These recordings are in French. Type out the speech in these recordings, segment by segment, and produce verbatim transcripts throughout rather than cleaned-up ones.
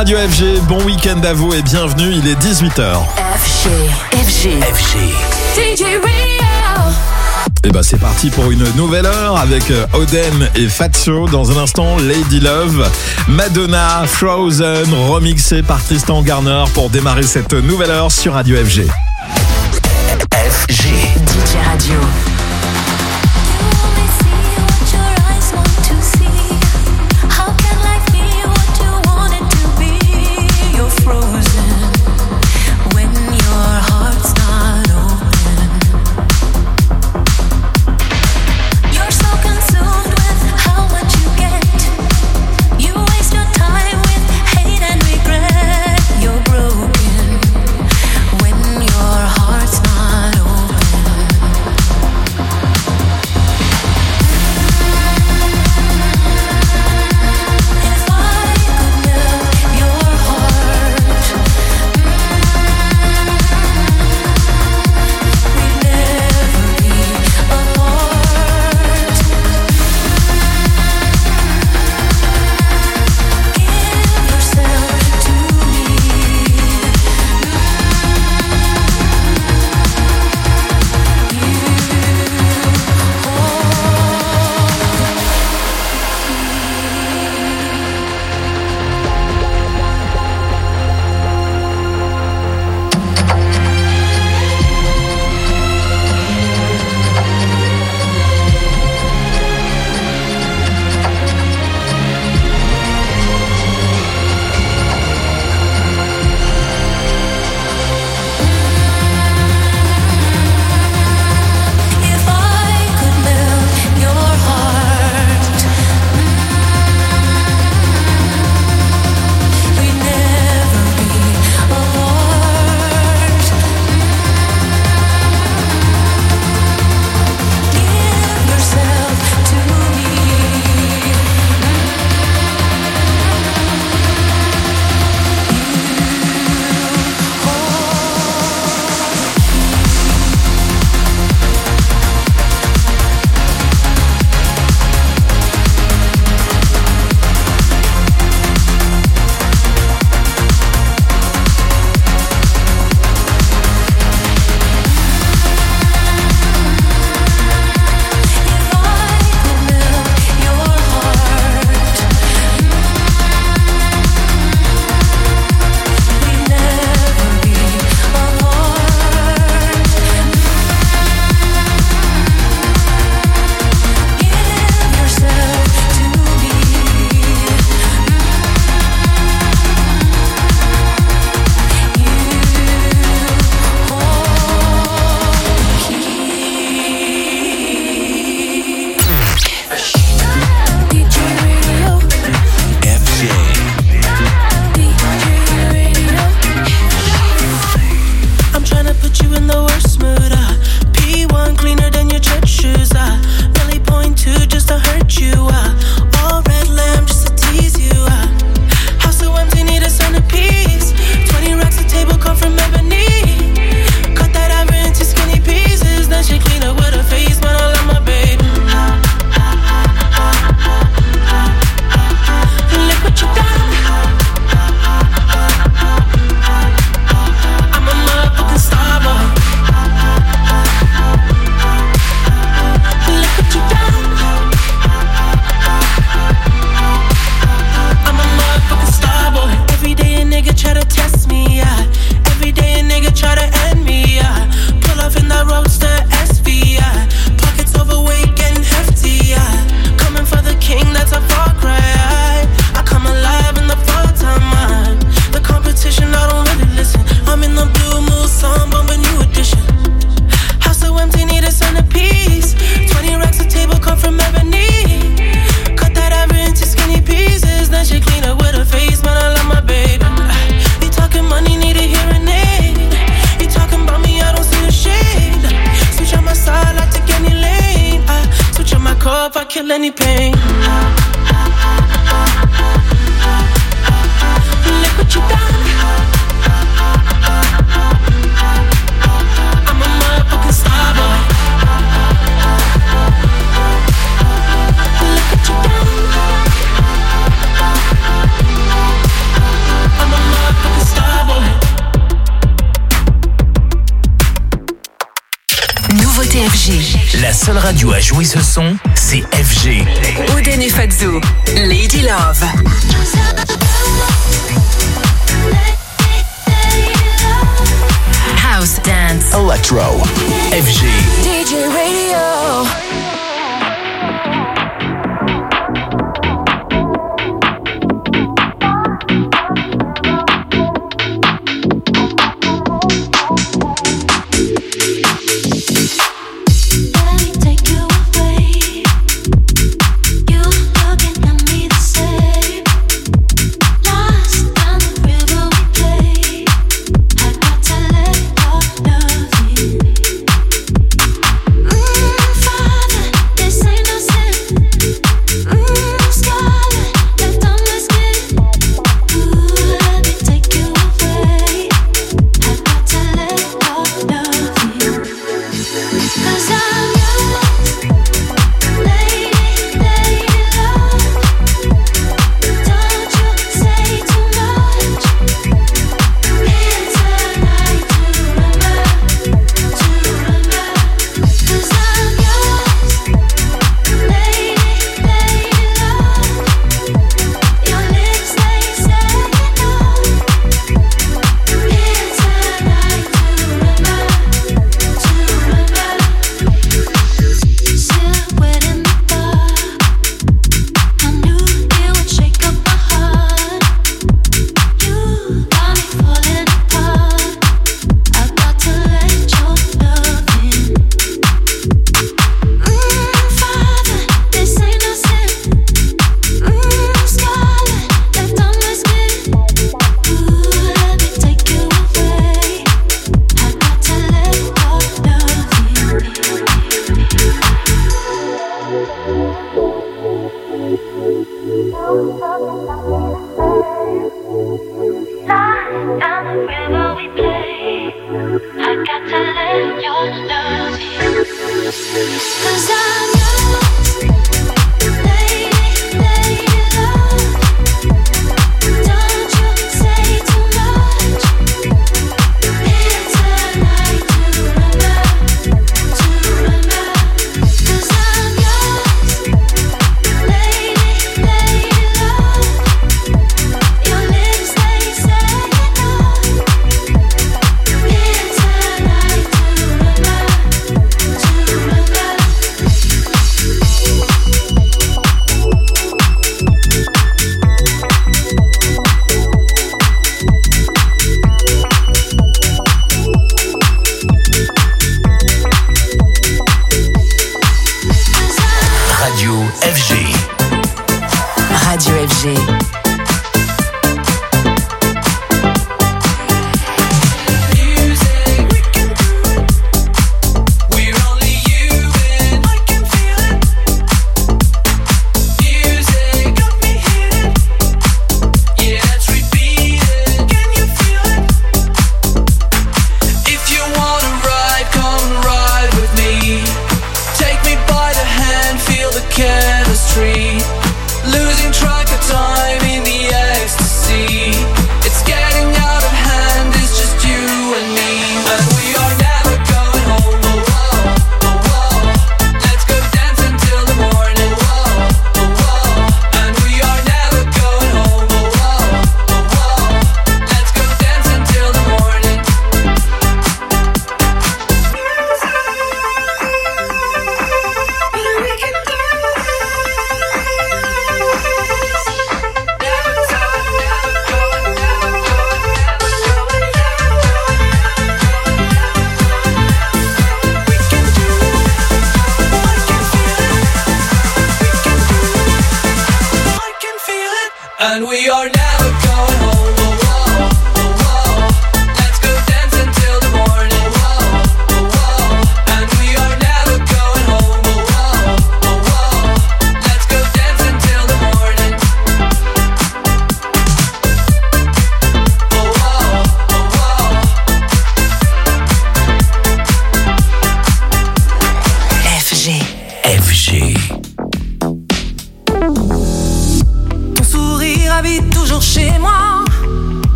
Radio F G, bon week-end à vous et bienvenue, il est dix-huit heures. F G, F G, F G. D J Rio. Et bah c'est parti pour une nouvelle heure avec Oden et Fatso. Dans un instant, Lady Love, Madonna, Frozen, remixé par Tristan Garner pour démarrer cette nouvelle heure sur Radio F G. F G, D J Radio. La seule radio à jouer ce son, c'est F G. Oden et Fazzo, Lady Love. House Dance, Electro, F G. D J Radio. Father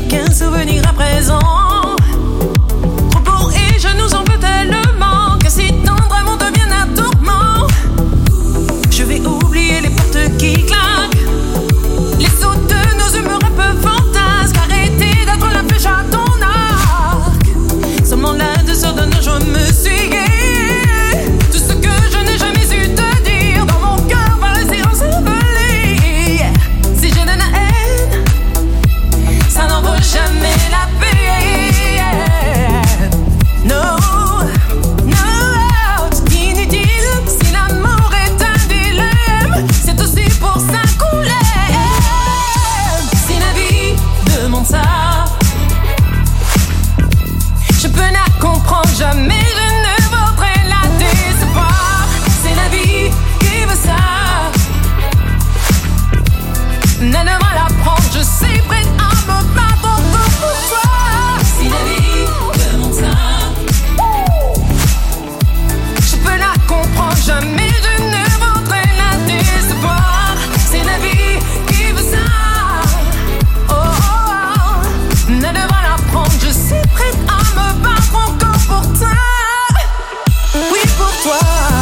qu'un souvenir à présent. Trop beau et je nous en veux tellement que si tendre amour devient un tourment. Je vais oublier les portes qui claquent, les sauts de nos humeurs un peu fantasques. Arrêtez d'être la flèche à ton arc. Seulement l'un de ceux de nos joies me suit. Tout ce que je n'ai jamais su te dire dans mon cœur par le silence envolé. Si je donne la haine, ça n'en vaut jamais la peine. No, no, c'est inutile. Si l'amour est un dilemme, c'est aussi pour ça qu'on l'aime. Si la vie demande ça, je peux la comprendre jamais. Je ne voudrais la décevoir. C'est la vie qui veut ça. Ne devant la prendre, je suis prête à me battre encore pour toi. Si la vie demande ça, je peux la comprendre jamais. Je ne voudrais la décevoir. C'est la vie qui veut ça. Oh, oh, oh. Ne devant la prendre, je suis prête à me battre encore pour toi. Oui, pour toi.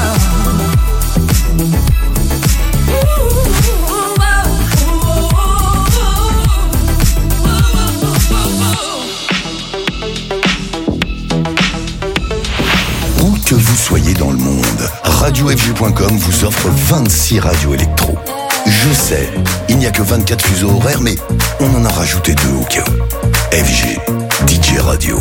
Où que vous soyez dans le monde, radio f g point com vous offre vingt-six radios électro. Je sais, il n'y a que vingt-quatre fuseaux horaires, mais on en a rajouté deux au cas où. F G, D J Radio.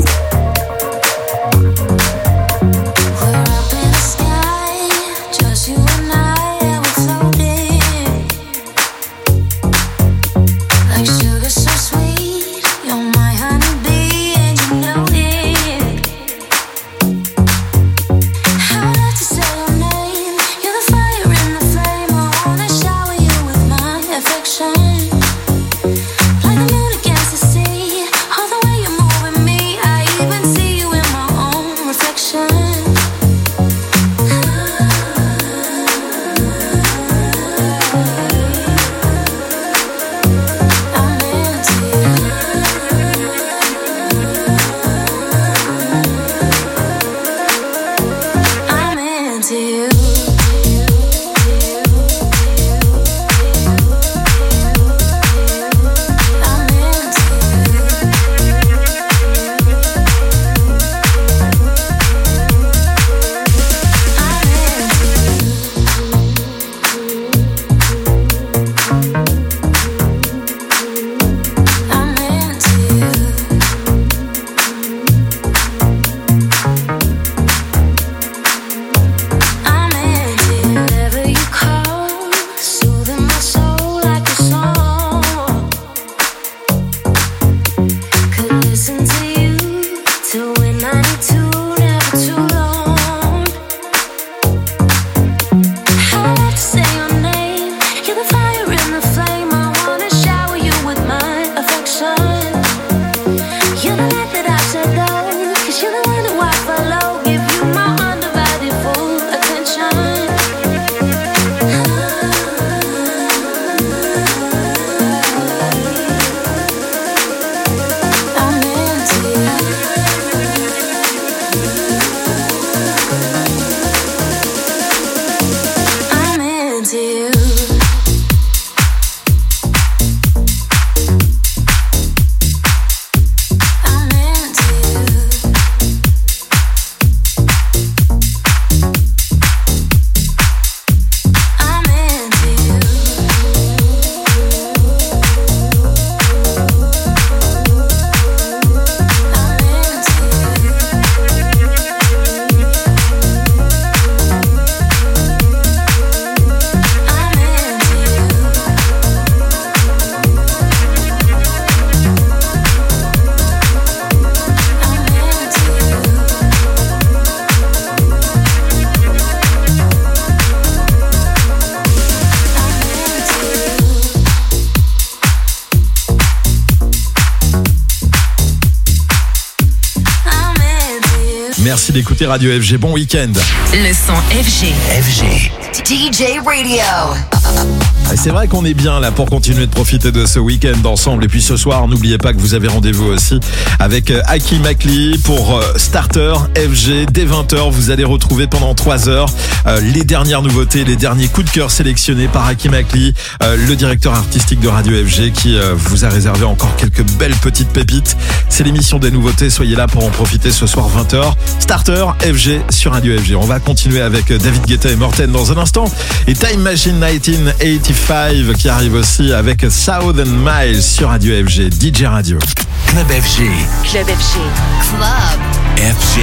Merci d'écouter Radio F G. Bon week-end. Le son F G. F G. D J Radio. Et c'est vrai qu'on est bien là pour continuer de profiter de ce week-end ensemble. Et puis ce soir, n'oubliez pas que vous avez rendez-vous aussi avec Hakim Akli pour Starter F G. Dès vingt heures, vous allez retrouver pendant trois heures euh, les dernières nouveautés, les derniers coups de cœur sélectionnés par Hakim Akli, euh, le directeur artistique de Radio F G, qui euh, vous a réservé encore quelques belles petites pépites. C'est l'émission des nouveautés. Soyez là pour en profiter ce soir vingt heures. Starter F G sur Radio F G. On va continuer avec David Guetta et Morten dans un instant. Et Time Machine dix-neuf quatre-vingt-quinze qui arrive aussi avec Thousand Miles sur Radio F G. D J Radio. Club F G. Club F G. Club F G.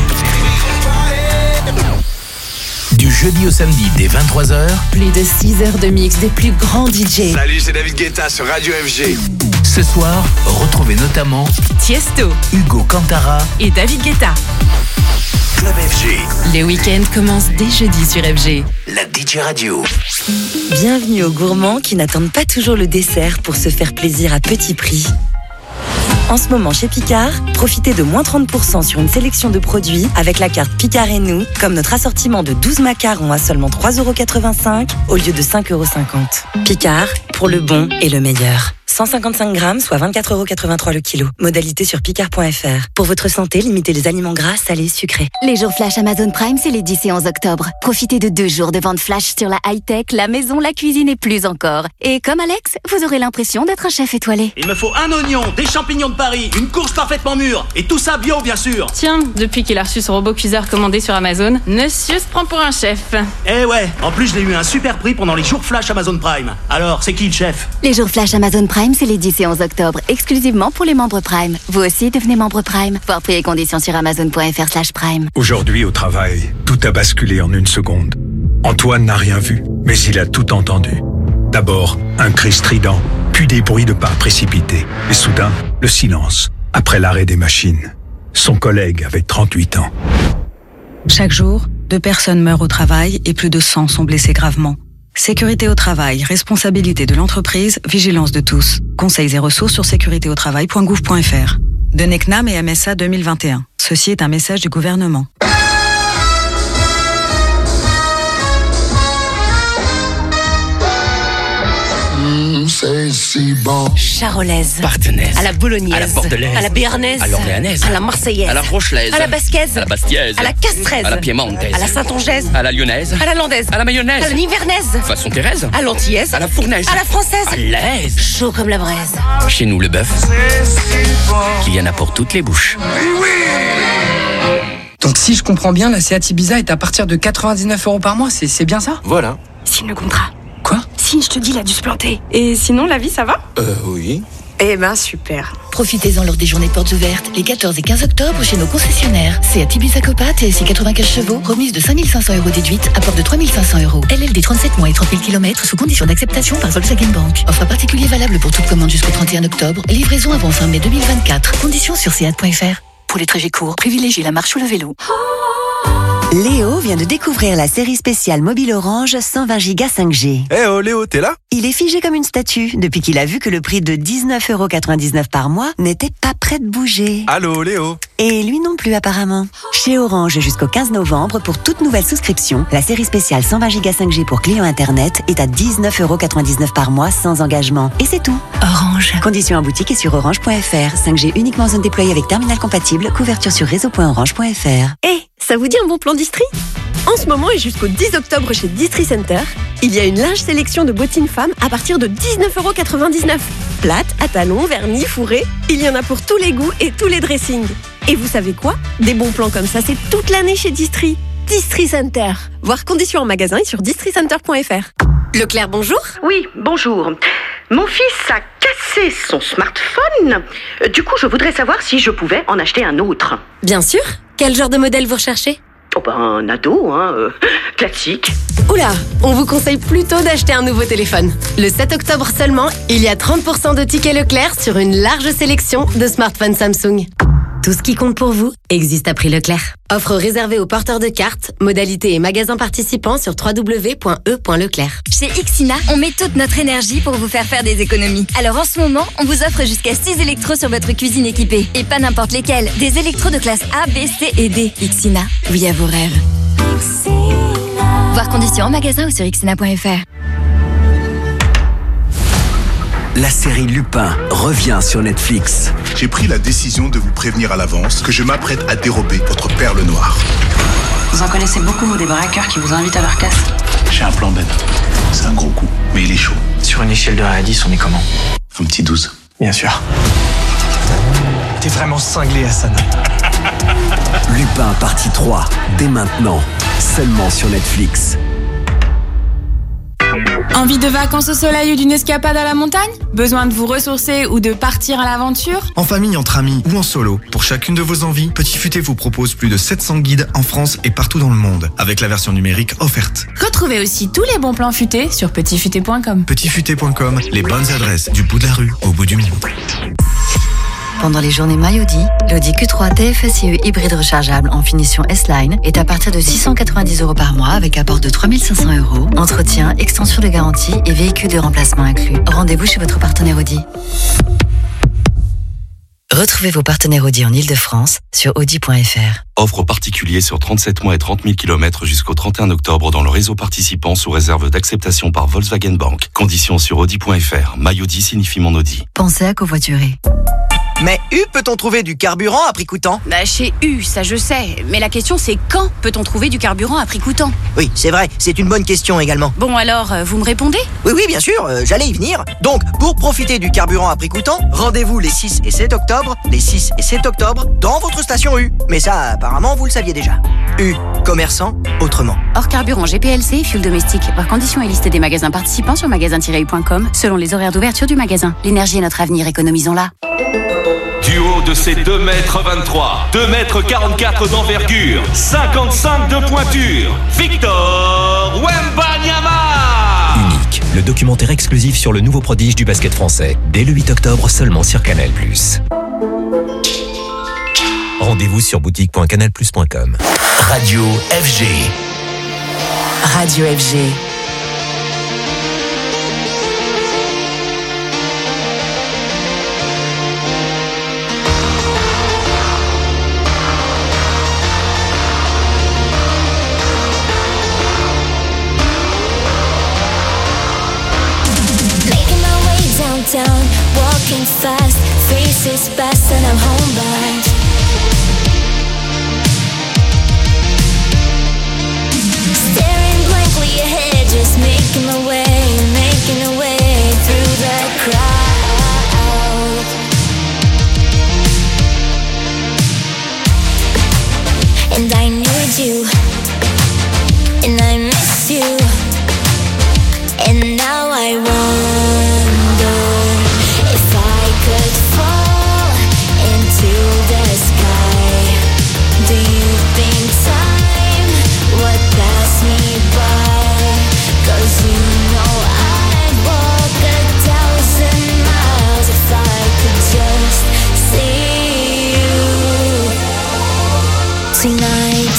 Du jeudi au samedi dès vingt-trois heures. Plus de six heures de mix des plus grands D J. Salut, c'est David Guetta sur Radio F G. Ce soir, retrouvez notamment Tiesto, Hugo Cantara et David Guetta. Club F G. Les week-ends commencent dès jeudi sur F G. La D J Radio. Bienvenue aux gourmands qui n'attendent pas toujours le dessert pour se faire plaisir à petit prix. En ce moment chez Picard, profitez de moins trente pour cent sur une sélection de produits avec la carte Picard et nous, comme notre assortiment de douze macarons à seulement trois euros quatre-vingt-cinq au lieu de cinq euros cinquante. Picard, pour le bon et le meilleur. cent cinquante-cinq grammes, soit vingt-quatre euros quatre-vingt-trois le kilo. Modalité sur picard point f r. Pour votre santé, limitez les aliments gras, salés, sucrés. Les jours flash Amazon Prime, c'est les dix et onze octobre. Profitez de deux jours de vente flash sur la high-tech, la maison, la cuisine et plus encore. Et comme Alex, vous aurez l'impression d'être un chef étoilé. Il me faut un oignon, des champignons de Paris, une courge parfaitement mûre, et tout ça bio bien sûr. Tiens, depuis qu'il a reçu son robot cuiseur commandé sur Amazon, monsieur se prend pour un chef. Eh ouais, en plus je l'ai eu un super prix pendant les jours flash Amazon Prime. Alors, c'est qui le chef? Les jours flash Amazon Prime, c'est les dix et onze octobre, exclusivement pour les membres Prime. Vous aussi devenez membre Prime. Voir prix et conditions sur amazon point f r slash prime. Aujourd'hui au travail, tout a basculé en une seconde. Antoine n'a rien vu, mais il a tout entendu. D'abord, un cri strident, puis des bruits de pas précipités. Et soudain, le silence, après l'arrêt des machines. Son collègue avait trente-huit ans. Chaque jour, deux personnes meurent au travail et plus de cent sont blessées gravement. Sécurité au travail, responsabilité de l'entreprise, vigilance de tous. Conseils et ressources sur sécurité au travail point gouv point f r. De N E C N A M et M S A deux mille vingt et un. Ceci est un message du gouvernement. C'est si bon. Charolaise. Partenaise. À la bolognaise. À la bordelaise. À la béarnaise. À l'orléanaise. À la marseillaise. À la rochelaise. À la basquaise. À la bastiaise. À la castraise. À la piémontaise. À la saintongeaise. À la lyonnaise. À la landaise. À la mayonnaise. À la nivernaise. Façon Thérèse. À l'antillaise. À la fournaise. À la française. À l'aise. Chaud comme la braise. Chez nous, le bœuf, qu'il y en a pour toutes les bouches. Donc si je comprends bien, la Seat Ibiza est à partir de quatre-vingt-dix-neuf euros par mois, c'est, c'est bien ça? Voilà. Signe le contrat. Quoi? Signe, je te dis, il a dû se planter. Et sinon, la vie, ça va? Euh, oui. Eh ben, super. Profitez-en lors des journées portes ouvertes, les quatorze et quinze octobre chez nos concessionnaires. Seat Ibiza Copa, T S I quatre-vingt-quinze chevaux, remise de cinq mille cinq cents euros déduite, apport de trois mille cinq cents euros. L L D trente-sept mois et trente mille kilomètres sous condition d'acceptation par Volkswagen Bank. Offre particulier valable pour toute commande jusqu'au trente et un octobre. Livraison avant fin mai deux mille vingt-quatre. Conditions sur seat point f r. Pour les trajets courts, privilégiez la marche ou le vélo. Léo vient de découvrir la série spéciale mobile Orange cent vingt giga cinq G. Eh oh Léo, t'es là? Il est figé comme une statue depuis qu'il a vu que le prix de dix-neuf euros quatre-vingt-dix-neuf par mois n'était pas prêt de bouger. Allô Léo? Et lui non plus apparemment. Chez Orange jusqu'au quinze novembre, pour toute nouvelle souscription, la série spéciale cent vingt giga cinq G pour clients internet est à dix-neuf euros quatre-vingt-dix-neuf par mois sans engagement. Et c'est tout. Orange. Conditions en boutique et sur orange point f r. cinq G uniquement zone déployée avec terminal compatible. Couverture sur réseau point orange point f r. Eh, ça vous dit un bon plan Distri? En ce moment et jusqu'au dix octobre chez Distri Center, il y a une large sélection de bottines femmes à partir de dix-neuf euros quatre-vingt-dix-neuf. Plates, à talons, vernis, fourrés, il y en a pour tous les goûts et tous les dressings. Et vous savez quoi? Des bons plans comme ça, c'est toute l'année chez Distri. Distri Center. Voir conditions en magasin et sur distri center point f r. Leclerc, bonjour. Oui, bonjour. Mon fils a cassé son smartphone. Du coup, je voudrais savoir si je pouvais en acheter un autre. Bien sûr. Quel genre de modèle vous recherchez? Oh ben, un ado, hein, euh, classique. Oula, on vous conseille plutôt d'acheter un nouveau téléphone. Le sept octobre seulement, il y a trente pour cent de tickets Leclerc sur une large sélection de smartphones Samsung. Tout ce qui compte pour vous existe à prix Leclerc. Offre réservée aux porteurs de cartes, modalités et magasins participants sur w w w point e point leclerc. Chez Ixina, on met toute notre énergie pour vous faire faire des économies. Alors en ce moment, on vous offre jusqu'à six électros sur votre cuisine équipée. Et pas n'importe lesquels, des électros de classe A, B, C et D. Ixina, oui à vos rêves. Voir conditions en magasin ou sur ixina point f r. la série Lupin revient sur Netflix. J'ai pris la décision de vous prévenir à l'avance que je m'apprête à dérober votre perle noire. Vous en connaissez beaucoup, vous, des braqueurs qui vous invitent à leur casse? J'ai un plan, Ben. C'est un gros coup, mais il est chaud. Sur une échelle de un à dix, on est comment? Un petit douze. Bien sûr. T'es vraiment cinglé, Hassan. Lupin partie trois, dès maintenant, seulement sur Netflix. Envie de vacances au soleil ou d'une escapade à la montagne? Besoin de vous ressourcer ou de partir à l'aventure? En famille, entre amis ou en solo, pour chacune de vos envies, Petit Futé vous propose plus de sept cents guides en France et partout dans le monde, avec la version numérique offerte. Retrouvez aussi tous les bons plans futés sur petit futé point com. petit futé point com, les bonnes adresses du bout de la rue au bout du monde. Pendant les journées MyAudi, l'Audi Q trois T F S I E hybride rechargeable en finition S-Line est à partir de six cent quatre-vingt-dix euros par mois avec apport de trois mille cinq cents euros, entretien, extension de garantie et véhicule de remplacement inclus. Rendez-vous chez votre partenaire Audi. Retrouvez vos partenaires Audi en Ile-de-France sur audi point f r. Offre particulier sur trente-sept mois et trente mille kilomètres jusqu'au trente et un octobre dans le réseau participant sous réserve d'acceptation par Volkswagen Bank. Conditions sur audi point f r. MyAudi signifie mon Audi. Pensez à covoiturer. Mais U, peut-on trouver du carburant à prix coûtant? Bah chez U, ça je sais. Mais la question c'est quand peut-on trouver du carburant à prix coûtant? Oui, c'est vrai, c'est une bonne question également. Bon alors, euh, vous me répondez? Oui, oui, bien sûr, euh, j'allais y venir. Donc, pour profiter du carburant à prix coûtant, rendez-vous les six et sept octobre, les six et sept octobre, dans votre station U. Mais ça, apparemment, vous le saviez déjà. U, commerçant, autrement. Hors carburant G P L C, fuel domestique. Par conditions et liste des magasins participants sur magasin tiret u point com, selon les horaires d'ouverture du magasin. L'énergie est notre avenir, économisons-la. Du haut de ses deux mètres vingt-trois, deux mètres quarante-quatre d'envergure, cinquante-cinq de pointure, Victor Wembanyama. Unique, le documentaire exclusif sur le nouveau prodige du basket français, dès le huit octobre seulement sur Canal plus. Rendez-vous sur boutique point canal plus point com. Radio F G. Radio F G. Down, walking fast, faces fast and I'm homebound. Staring blankly ahead, just making my way, making a way through the crowd. And I need you, and I miss you, and now I wonder if I could fall into the sky. Do you think time would pass me by? 'Cause you know I'd walk a thousand miles if I could just see you tonight.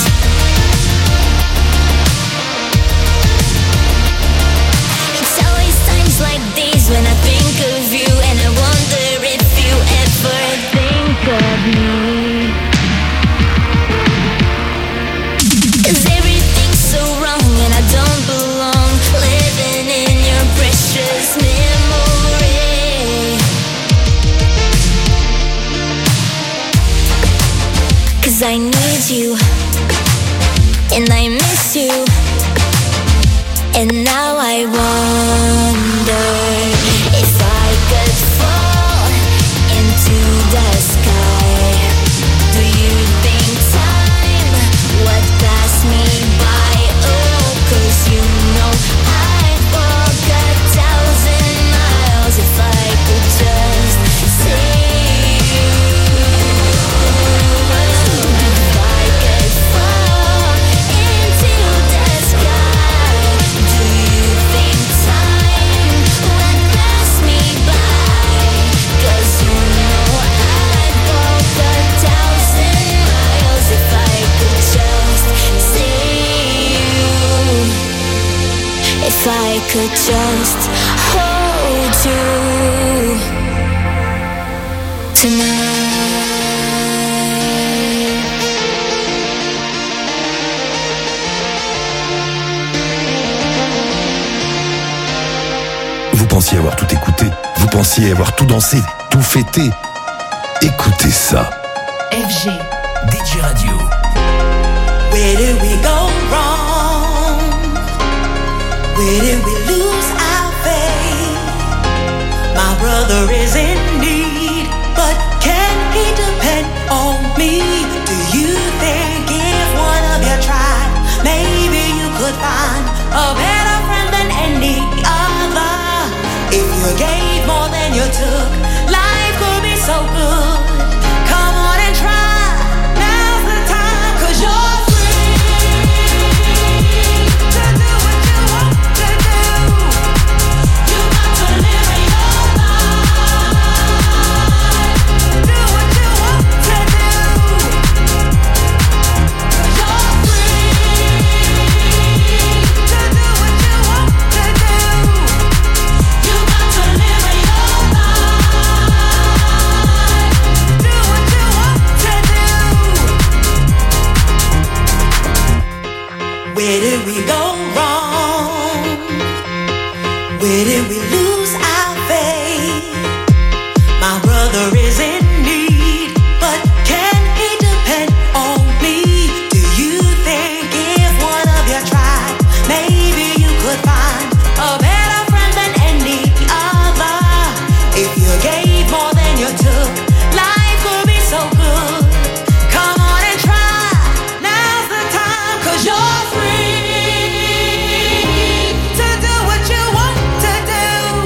Like these when I think of you, and I wonder if you ever think of me. 'Cause everything's so wrong and I don't belong, living in your precious memory. 'Cause I need you, and I miss you, and now I wonder if I could fall into the sky. Do you think time would pass me by? Oh, 'cause you know I'd walk a thousand miles if I could just see you. If I could fall into the sky. Do you think time would pass me by? 'Cause you know I'd walk a thousand miles if I could just see you. If I could just hold you tonight. Vous pensiez avoir tout écouté? Vous pensiez avoir tout dansé, tout fêté. Écoutez ça. F G. D J Radio. Where did we go wrong? Where did we lose our faith? My brother is in need, but can he depend on me? Do you think if one of you tried, maybe you could find a better friend than any other? If you gave more than you took, life could be so good. Come on and try, now's the time, 'cause you're free to do what you want to do. You got to live your life, do what you want to do. 'Cause you're free to do what you want to do. You got to live your life, do what you want to do. Where did we go wrong? Where did we lose our faith? My brother is in need, but can he depend on me? Do you think if one of you tried, maybe you could find a better friend than any other? If you gave more than you took, life could be so good. Come on and try, now's the time, 'cause you're free to do what you want to do.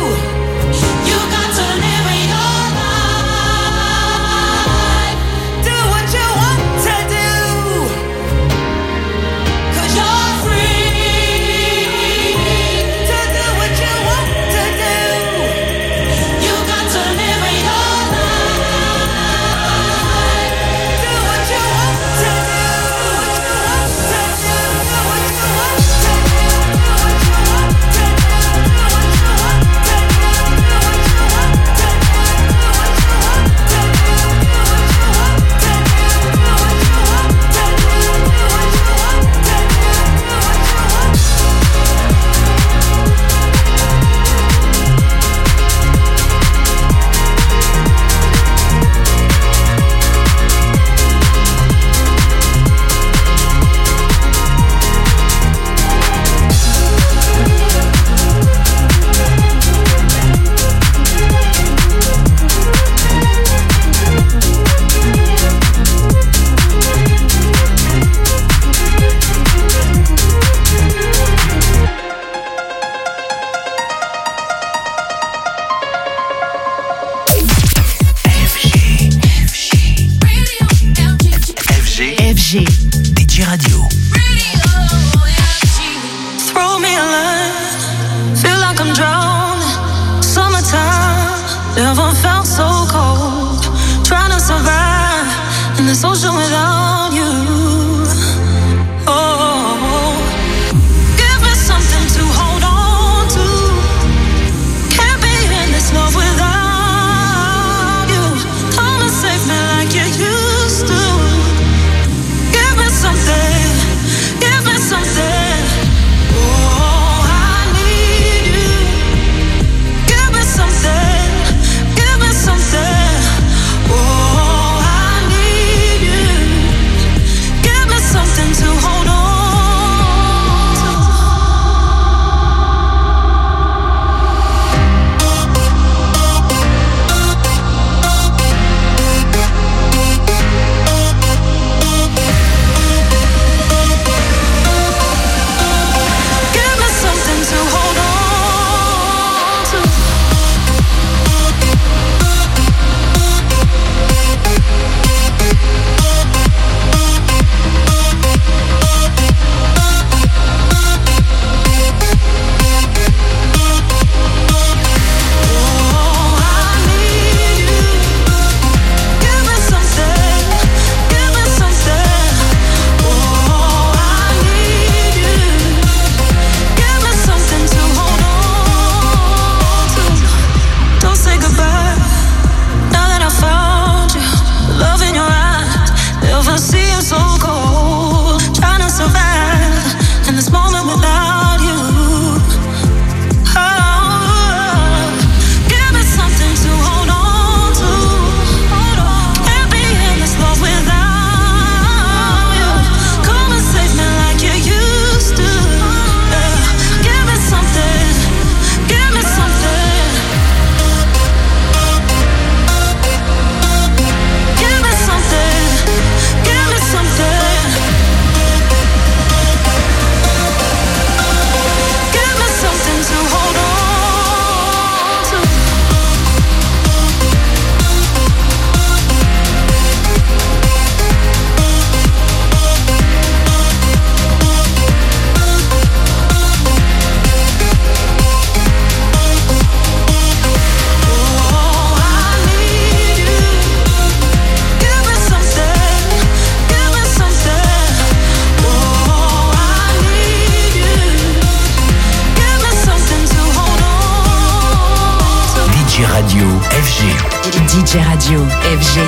Radio F G. D J Radio F G.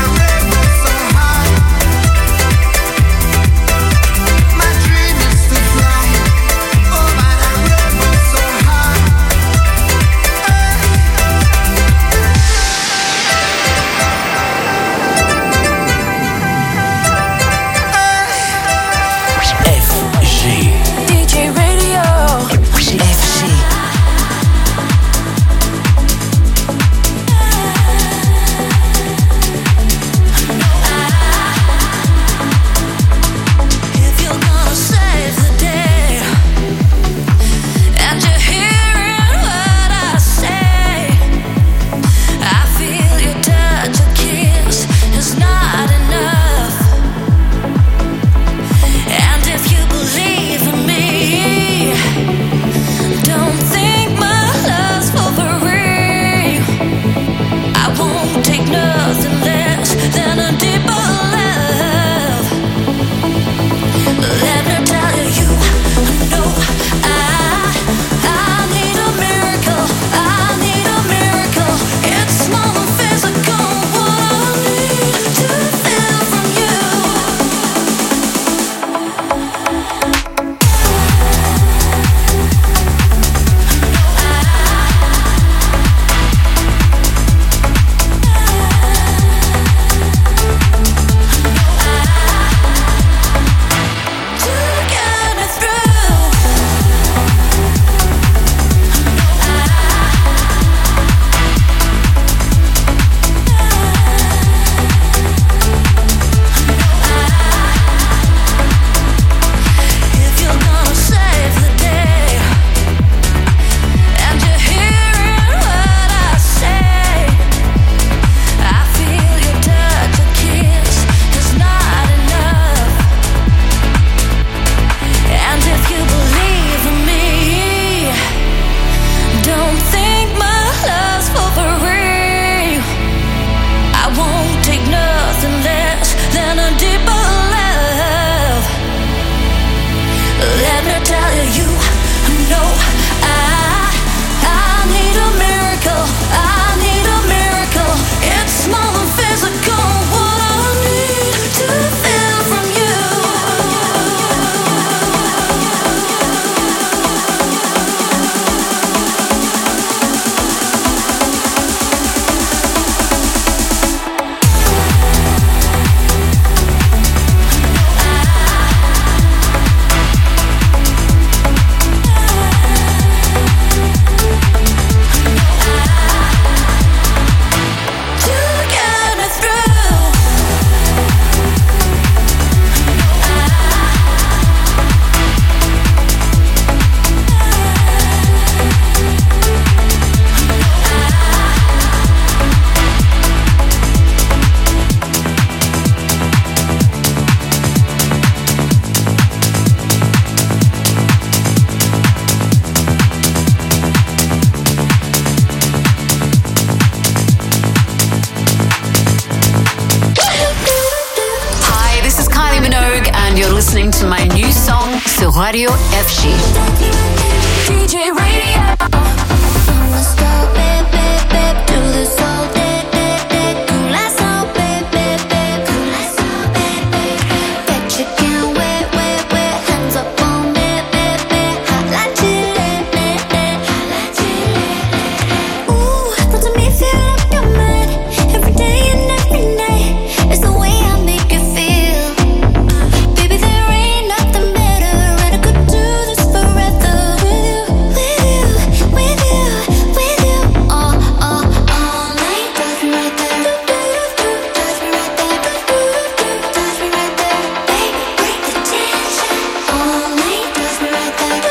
My dream is to fly. You're listening to my new song sur Radio F G. D J Radio. I'ma stop, babe, babe, babe, do this all day, day, day. Cool as all, babe, babe, babe. Cool as all, babe, babe, babe. Bet you can't wait, wait, wait. Hands up on me, babe, babe. Hot like chili, hot like chili. Ooh, that to me feel like you're mine. Every day and every night. It's the way I make you feel. Baby, there ain't nothing better, and I could do this forever with you, with you, with you, with you. All, all, all night. Touch me right there. Touch me right there. Touch me right there. Baby, break the tension. All night. Touch me right there.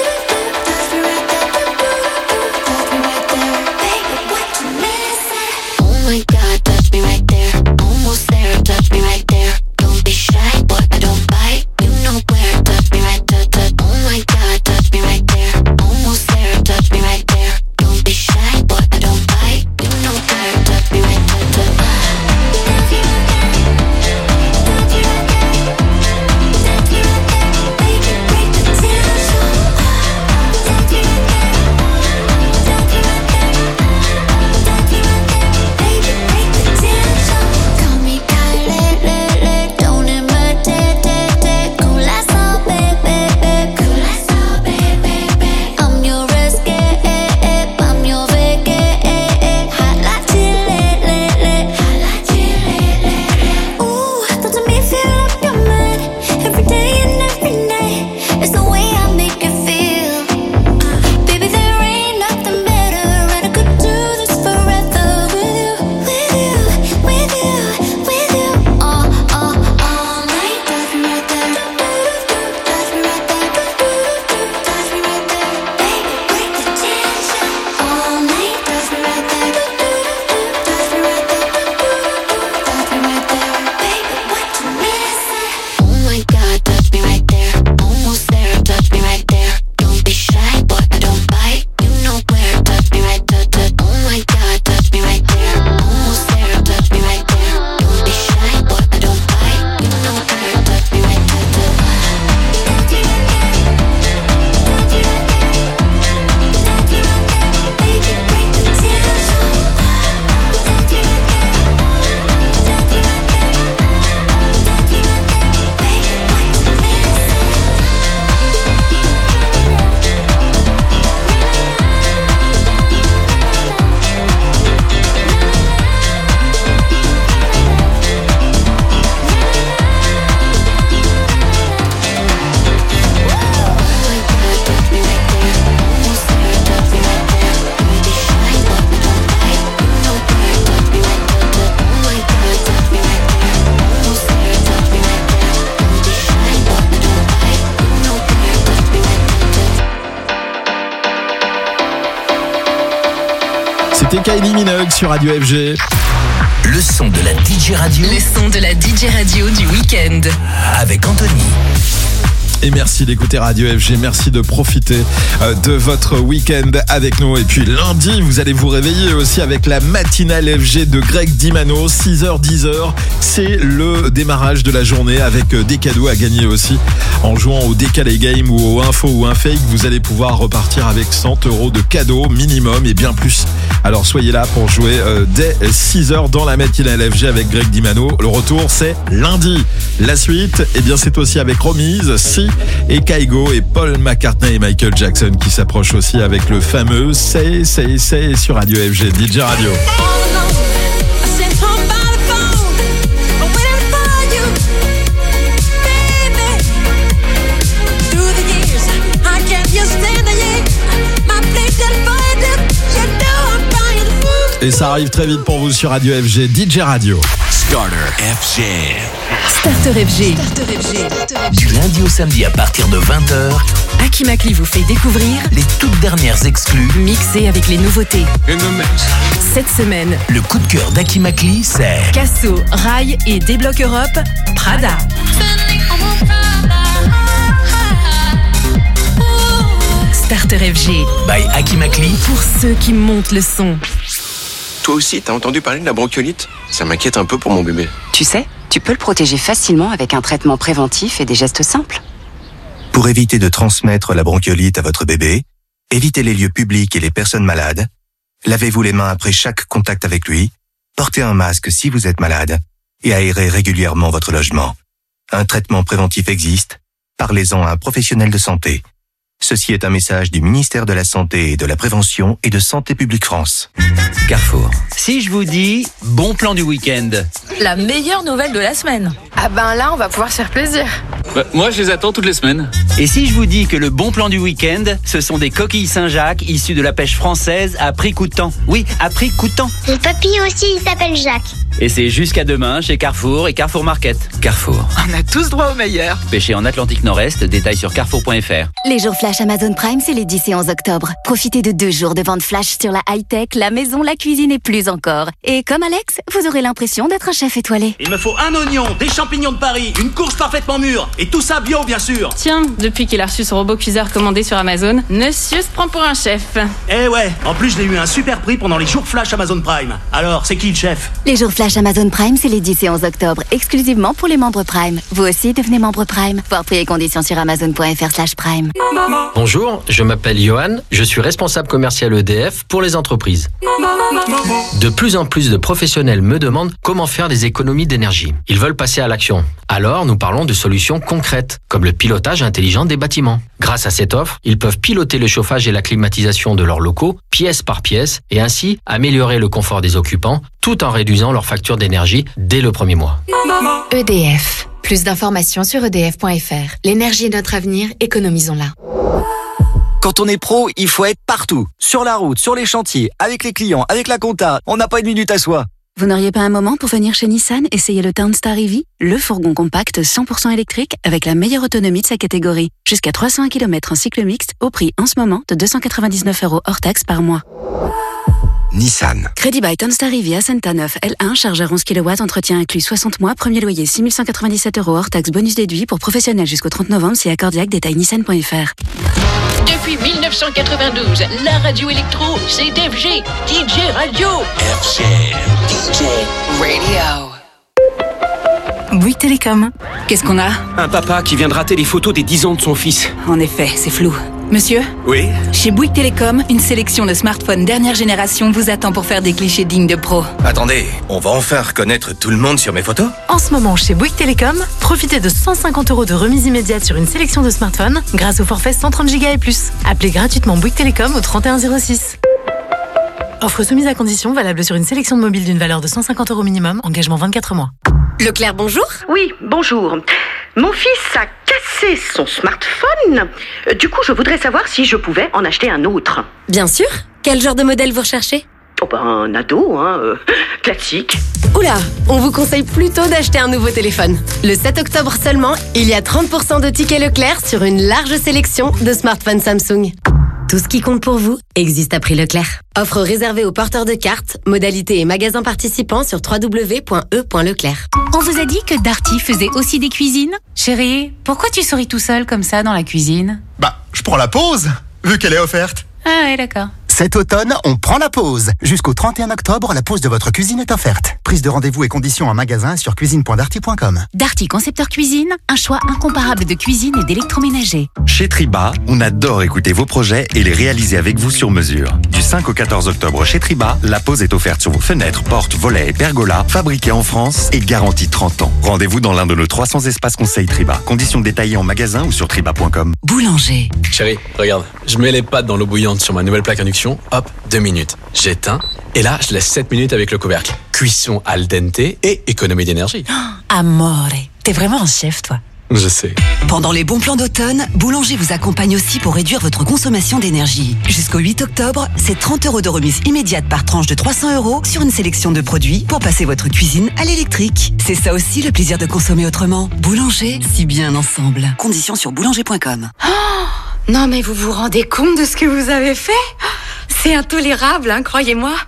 Touch me right there. Touch me right there. Baby, what you missing? Oh my God, touch me right there. Almost there, touch me right there. Don't be shy, boy, I don't bite. You know where, touch me right there, touch. Oh my God, touch me right there. Almost there, touch me right there. Don't be shy, boy, I don't bite. You know where, touch me right there, touch. Touch me right there. Touch me right there. Touch me right there. Baby, break the tension. Touch me right there. Touch me right there. Touch me right there. Baby, break the tension. Call me Kylie, don't imitate, take, take. Cool as all, baby, baby. Cool as all, baby, baby. I'm your escape, I'm your vacation. Hot like chili, hot like chili. Ooh, that to me feel like you're mine. Every day and every night. It's the way I make you feel. Baby, there ain't nothing better, and I could do this forever with you, with you, with you, with you. All, all, all night. Touch me right there. Touch me right there. Touch me right there. Baby, break the tension. All night. Touch me right there. Touch me right there. Touch me right there. Baby, what you missing? Oh my God, touch me right there. Almost there, touch me right there. Don't be shy, boy, I don't bite. You know where, touch me right there, touch. Oh my God, touch me right there. Almost there, touch me right there. Don't be shy, boy, I don't bite. You know where, touch me right there, touch. Touch me right there. Touch me right there. Touch me right there. Baby, break the tension. Touch me right there. Touch me right there. Touch me right there. Baby, what you missing? C'était Kylie Minogue sur Radio F G. Le son de la D J Radio. Le son de la D J radio du week-end. Avec Anthony. Et merci d'écouter Radio F G, merci de profiter de votre week-end avec nous. Et puis lundi, vous allez vous réveiller aussi avec la matinale F G de Greg Dimano, six heures dix heures. C'est le démarrage de la journée avec des cadeaux à gagner aussi. En jouant au Décalé Game ou au Info ou un Fake, vous allez pouvoir repartir avec cent euros de cadeaux minimum et bien plus. Alors soyez là pour jouer dès six heures dans la matinale F G avec Greg Dimano. Le retour, c'est lundi. La suite, eh bien, c'est aussi avec Romise, Si et Kaigo et Paul McCartney et Michael Jackson qui s'approchent aussi avec le fameux Say, Say, Say sur Radio F G, D J Radio. Et ça arrive très vite pour vous sur Radio F G, D J Radio. Starter F G. Starter F G. Du lundi au samedi à partir de vingt heures, Akimakli vous fait découvrir les toutes dernières exclus mixées avec les nouveautés. Cette semaine, le coup de cœur d'Akimakli, c'est Casso, Rai et Débloque Europe, Prada. Starter F G. By Akimakli. Pour ceux qui montent le son. Toi aussi, t'as entendu parler de la bronchiolite? Ça m'inquiète un peu pour mon bébé. Tu sais, Tu peux le protéger facilement avec un traitement préventif et des gestes simples. Pour éviter de transmettre la bronchiolite à votre bébé, évitez les lieux publics et les personnes malades, lavez-vous les mains après chaque contact avec lui, portez un masque si vous êtes malade et aérez régulièrement votre logement. Un traitement préventif existe, parlez-en à un professionnel de santé. Ceci est un message du ministère de la Santé et de la Prévention et de Santé publique France. Carrefour. Si je vous dis bon plan du week-end. La meilleure nouvelle de la semaine. Ah ben là, on va pouvoir se faire plaisir. Bah, moi, je les attends toutes les semaines. Et si je vous dis que le bon plan du week-end, ce sont des coquilles Saint-Jacques issues de la pêche française à prix coûtant. Oui, à prix coûtant. Mon papy aussi, il s'appelle Jacques. Et c'est jusqu'à demain chez Carrefour et Carrefour Market. Carrefour. On a tous droit au meilleur. Pêché en Atlantique Nord-Est, détails sur carrefour point f r. Les jours flash Amazon Prime, c'est les dix et onze octobre. Profitez de deux jours de vente flash sur la high-tech, la maison, la cuisine et plus encore. Et comme Alex, vous aurez l'impression d'être un chef étoilé. Il me faut un oignon, des champignons de Paris, une courge parfaitement mûre et tout ça bio bien sûr. Tiens, depuis qu'il a reçu son robot cuiseur commandé sur Amazon, monsieur se prend pour un chef. Eh ouais, en plus j'ai eu un super prix pendant les jours flash Amazon Prime. Alors, c'est qui le chef? Les jours flash Amazon Prime, c'est les dix et onze octobre, exclusivement pour les membres Prime. Vous aussi devenez membre Prime. Voir prix et conditions sur amazon point f r slash prime. Bonjour, je m'appelle Johan, je suis responsable commercial E D F pour les entreprises. De plus en plus de professionnels me demandent comment faire des économies d'énergie. Ils veulent passer à l'action. Alors, nous parlons de solutions concrètes, comme le pilotage intelligent des bâtiments. Grâce à cette offre, ils peuvent piloter le chauffage et la climatisation de leurs locaux, pièce par pièce, et ainsi améliorer le confort des occupants, tout en réduisant leur facture d'énergie dès le premier mois. E D F. Plus d'informations sur e d f point f r. L'énergie est notre avenir, économisons-la. Quand on est pro, il faut être partout. Sur la route, sur les chantiers, avec les clients, avec la compta. On n'a pas une minute à soi. Vous n'auriez pas un moment pour venir chez Nissan essayer le Townstar E V, le fourgon compact cent pour cent électrique avec la meilleure autonomie de sa catégorie. Jusqu'à trois cents kilomètres en cycle mixte au prix en ce moment de deux cent quatre-vingt-dix-neuf euros hors taxe par mois. Nissan. Crédit by Townstar E V à Senta neuf L un, chargeur onze kilowatts, entretien inclus soixante mois, premier loyer six mille cent quatre-vingt-dix-sept euros hors taxe bonus déduit pour professionnels jusqu'au trente novembre, si accordiaque, détail nissan point f r. Depuis mille neuf cent quatre-vingt-douze, la radio électro, c'est F G, D J Radio. F G, D J Radio. Bouygues Télécom. Qu'est-ce qu'on a? Un papa qui vient de rater les photos des dix ans de son fils. En effet, c'est flou. Monsieur? Oui? Chez Bouygues Télécom, une sélection de smartphones dernière génération vous attend pour faire des clichés dignes de pros. Attendez, on va enfin reconnaître tout le monde sur mes photos? En ce moment, chez Bouygues Télécom, profitez de cent cinquante euros de remise immédiate sur une sélection de smartphones grâce au forfait cent trente giga et plus. Appelez gratuitement Bouygues Télécom au trente et un zéro six. Offre soumise à condition, valable sur une sélection de mobiles d'une valeur de cent cinquante euros minimum, engagement vingt-quatre mois. Leclerc, bonjour. Oui, bonjour. Mon fils a cassé son smartphone. Du coup, je voudrais savoir si je pouvais en acheter un autre. Bien sûr. Quel genre de modèle vous recherchez? Oh ben, un ado, hein, euh, classique. Oula, on vous conseille plutôt d'acheter un nouveau téléphone. Le sept octobre seulement, il y a trente pour cent de tickets Leclerc sur une large sélection de smartphones Samsung. Tout ce qui compte pour vous existe à prix Leclerc. Offre réservée aux porteurs de cartes, modalités et magasins participants sur w w w point e point leclerc. On vous a dit que Darty faisait aussi des cuisines? Chérie, pourquoi tu souris tout seul comme ça dans la cuisine? Bah, je prends la pause, vu qu'elle est offerte. Ah ouais, d'accord. Cet automne, on prend la pause. Jusqu'au trente et un octobre, la pause de votre cuisine est offerte. Prise de rendez-vous et conditions en magasin sur cuisine point darty point com. Darty Concepteur Cuisine, un choix incomparable de cuisine et d'électroménager. Chez Triba, on adore écouter vos projets et les réaliser avec vous sur mesure. Du cinq au quatorze octobre chez Triba, la pause est offerte sur vos fenêtres, portes, volets et pergolas, fabriqués en France et garantis trente ans. Rendez-vous dans l'un de nos trois cents espaces conseils Triba. Conditions détaillées en magasin ou sur triba point com. Boulanger. Chérie, regarde, je mets les pâtes dans l'eau bouillante sur ma nouvelle plaque induction, hop, deux minutes. J'éteins, et là, je laisse sept minutes avec le couvercle. Cuisson al dente et économie d'énergie. Oh, amore, t'es vraiment un chef, toi. Je sais. Pendant les bons plans d'automne, Boulanger vous accompagne aussi pour réduire votre consommation d'énergie. Jusqu'au huit octobre, c'est trente euros de remise immédiate par tranche de trois cents euros sur une sélection de produits pour passer votre cuisine à l'électrique. C'est ça aussi le plaisir de consommer autrement. Boulanger, si bien ensemble. Conditions sur boulanger point com. Oh, non mais vous vous rendez compte de ce que vous avez fait? C'est intolérable, hein, croyez-moi.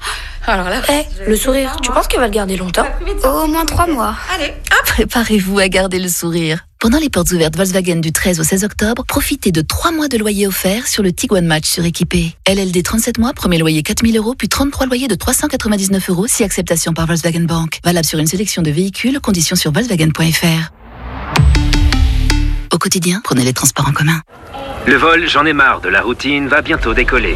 Alors là... Hey, le sourire, tu penses qu'elle va le garder longtemps? Au moins trois mois. Allez, hop. Préparez-vous à garder le sourire. Pendant les portes ouvertes Volkswagen du treize au seize octobre, profitez de trois mois de loyer offert sur le Tiguan Match suréquipé. L L D trente-sept mois, premier loyer quatre mille euros, puis trente-trois loyers de trois cent quatre-vingt-dix-neuf euros si acceptation par Volkswagen Bank. Valable sur une sélection de véhicules, conditions sur Volkswagen point F R. Au quotidien, prenez les transports en commun. Le vol J'en ai marre de la routine va bientôt décoller.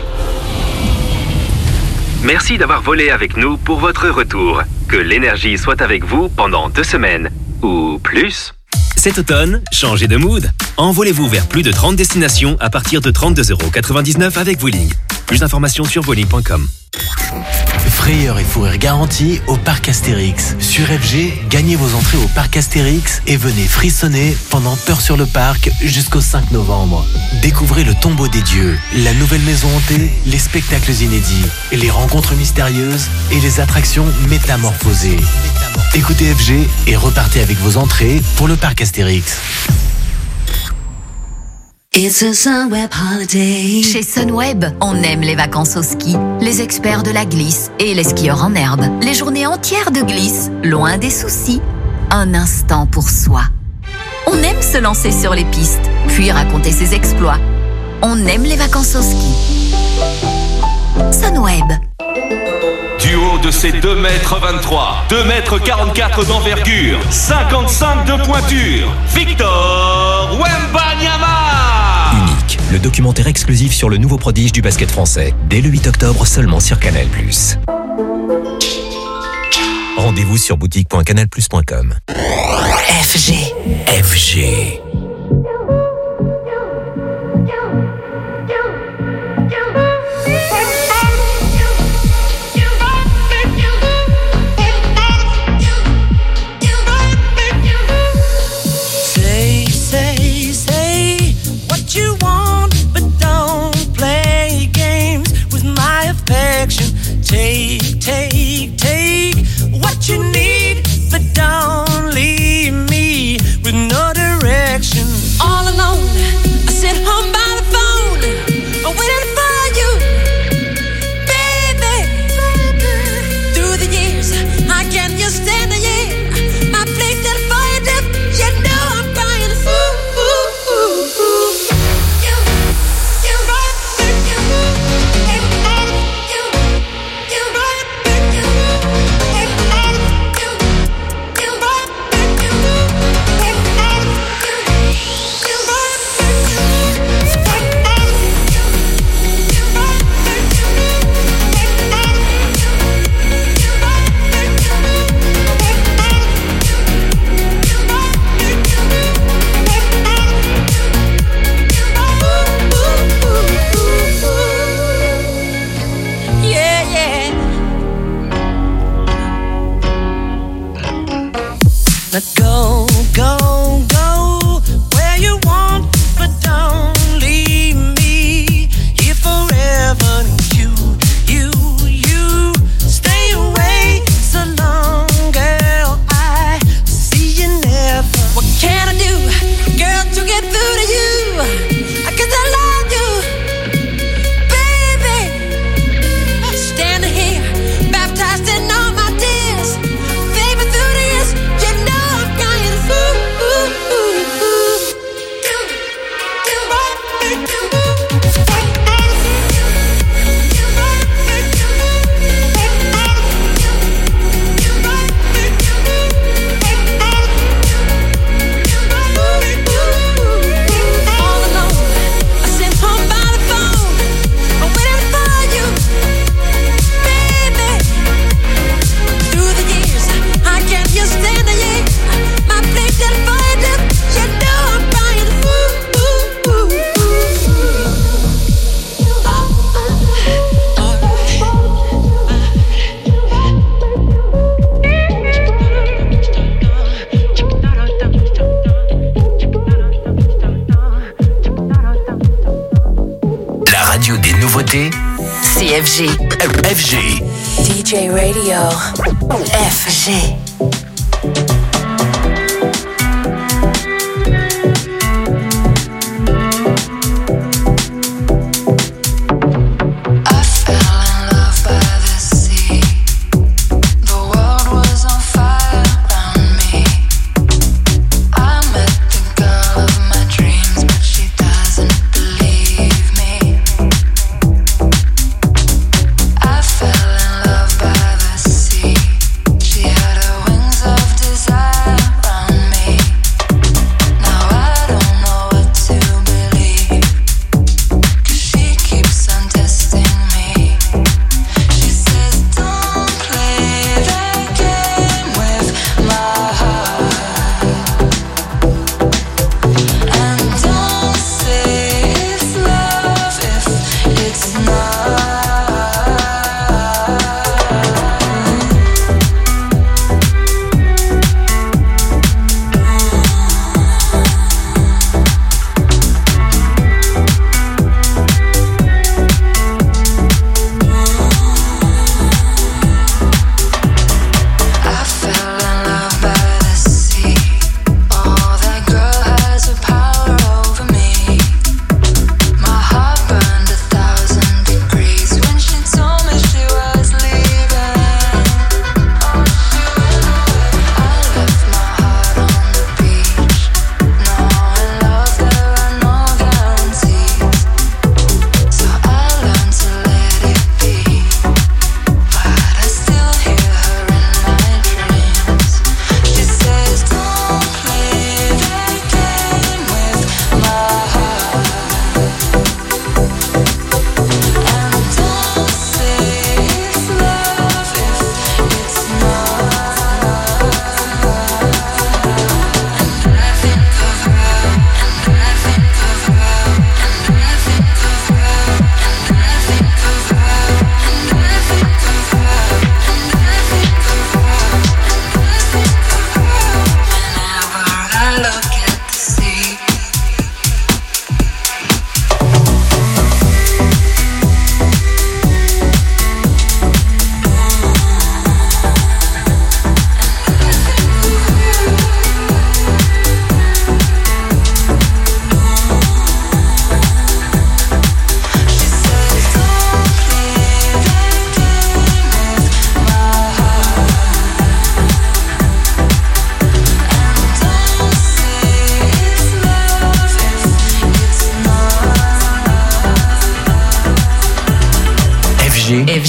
Merci d'avoir volé avec nous pour votre retour. Que l'énergie soit avec vous pendant deux semaines ou plus. Cet automne, changez de mood. Envolez-vous vers plus de trente destinations à partir de trente-deux euros quatre-vingt-dix-neuf avec Vueling. Plus d'informations sur vueling point com. Frayeur et fou rire garantis au parc Astérix. Sur F G, gagnez vos entrées au parc Astérix et venez frissonner pendant Peur sur le parc jusqu'au cinq novembre. Découvrez le tombeau des dieux, la nouvelle maison hantée, les spectacles inédits, les rencontres mystérieuses et les attractions métamorphosées. Écoutez F G et repartez avec vos entrées pour le parc Astérix. It's a Sunweb holiday. Chez Sunweb, on aime les vacances au ski, les experts de la glisse et les skieurs en herbe. Les journées entières de glisse, loin des soucis. Un instant pour soi. On aime se lancer sur les pistes, puis raconter ses exploits. On aime les vacances au ski. Sunweb. Du haut de ses deux mètres vingt-trois, deux mètres quarante-quatre d'envergure, cinquante-cinq de pointure, Victor Wembanyama. Unique, le documentaire exclusif sur le nouveau prodige du basket français, dès le huit octobre seulement sur Canal plus. Rendez-vous sur boutique point canal plus point com. F G. F G. Take, take, take what you need, but don't leave me with no direction. All alone, I sit home by the phone, waiting for you, baby. Through the years, I can't just stand the year. My place that fire dip, you know I'm crying. Ooh, ooh, ooh, ooh. Go, go, go where you want, but don't leave me here forever. You, you, you stay away so long, girl. I see you never. What can I do, girl, to get through to you? 'Cause I love you, baby. Standing here, baptized in all my tears, baby, through the years, you know. C'est F G. F G. D J Radio. F G. I fell in love by the sea.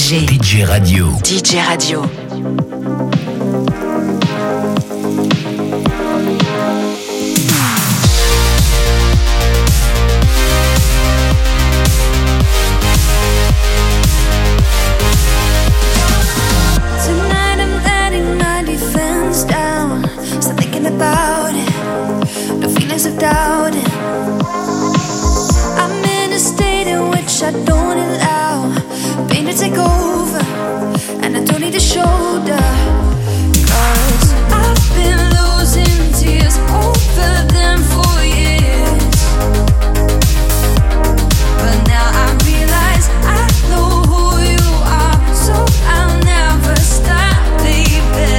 G. D J Radio. D J Radio. Tonight I'm letting my defense down. Stop thinking about it. No feelings of doubt. I'm in a state in which I don't allow pain to take over, and I don't need a shoulder. 'Cause I've been losing tears over them for years, but now I realize I know who you are, so I'll never stop, baby.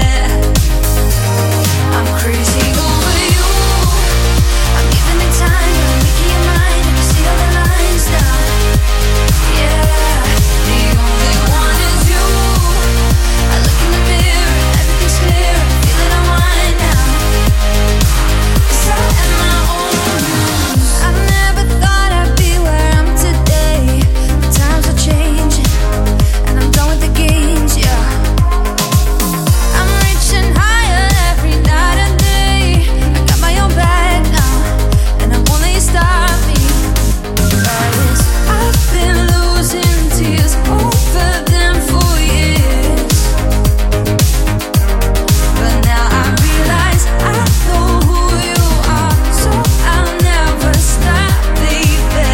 I'm crazy over you. I'm giving it time, I'm making your mind. I can see all the lines now. Yeah, the only one is you. I look in the mirror, everything's clear. I feel it unwind now. 'Cause I am my own muse. I never thought I'd be where I'm today. The times are changing, and I'm done with the games, yeah. I'm reaching higher every night and day. I got my own bag now, and I won't let you stop me. 'Cause I've been losing tears over them for years, but now I realize I know who you are, so I'll never stop, baby.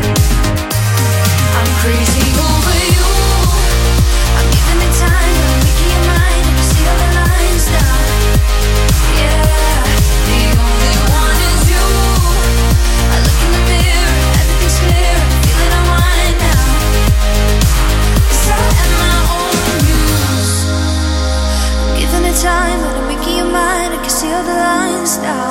I'm crazy over you. I'm giving it time, I'm making your mind. I can see all the lines now. Yeah, the only one is you. I look in the mirror, everything's clear. I feel it unwind now. 'Cause I am my own muse. I'm giving it time, but I'm making your mind. I can see all the lines now.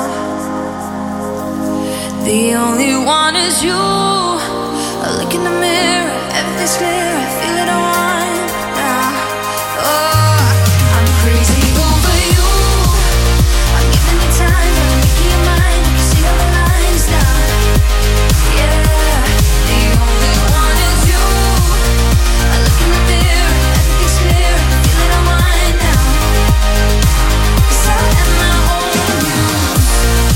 The only one is you. I look in the mirror, everything's clear. I feel it unwind now. Oh, I'm crazy over you. I'm giving it time, but I'm making your mind. I can see all the lines now. Yeah, the only one is you. I look in the mirror, everything's clear. I feel it unwind now. 'Cause I am my own muse.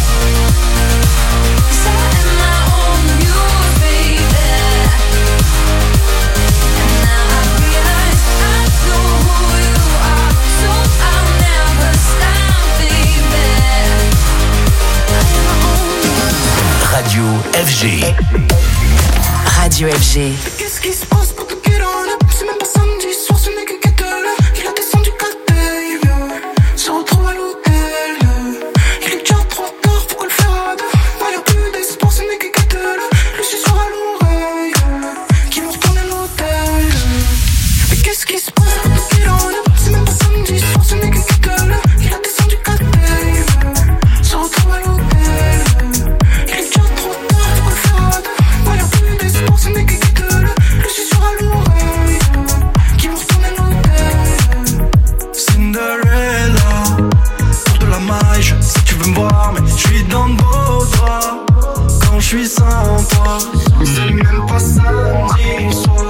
'Cause I am my own muse, baby. And now I realize I know who you are, so I'll never stop, baby. I am my own muse. Radio F G. Radio F G. Qu'est-ce qui se passe pour te get on up? C'est même pas samedi soir, ce n'est que quatre heures. Il a descendu quatre baby. Se retrouve à l'hôtel. Il est déjà trop tard, faut qu'on le fasse à deux. Non, y'a plus d'espoir, ce n'est que quatre heures. Le susurre à l'oreille, qui nous retourne à l'hôtel. Mais qu'est-ce qui se passe pour te get on up? C'est même pas samedi soir, ce n'est que quatre heures. Il a descendu quatre baby. Se retrouve à l'hôtel. Il est déjà trop tard, faut qu'on le fasse à deux. Non, y'a plus d'espoir, ce n'est que quatre heures. Le susurre à l'oreille, qui nous retourne à l'hôtel. Cinderella, pour de la maille, je sais que tu veux me voir, mais je suis dans de beaux draps. Quand je suis sans toi, c'est même pas samedi soir.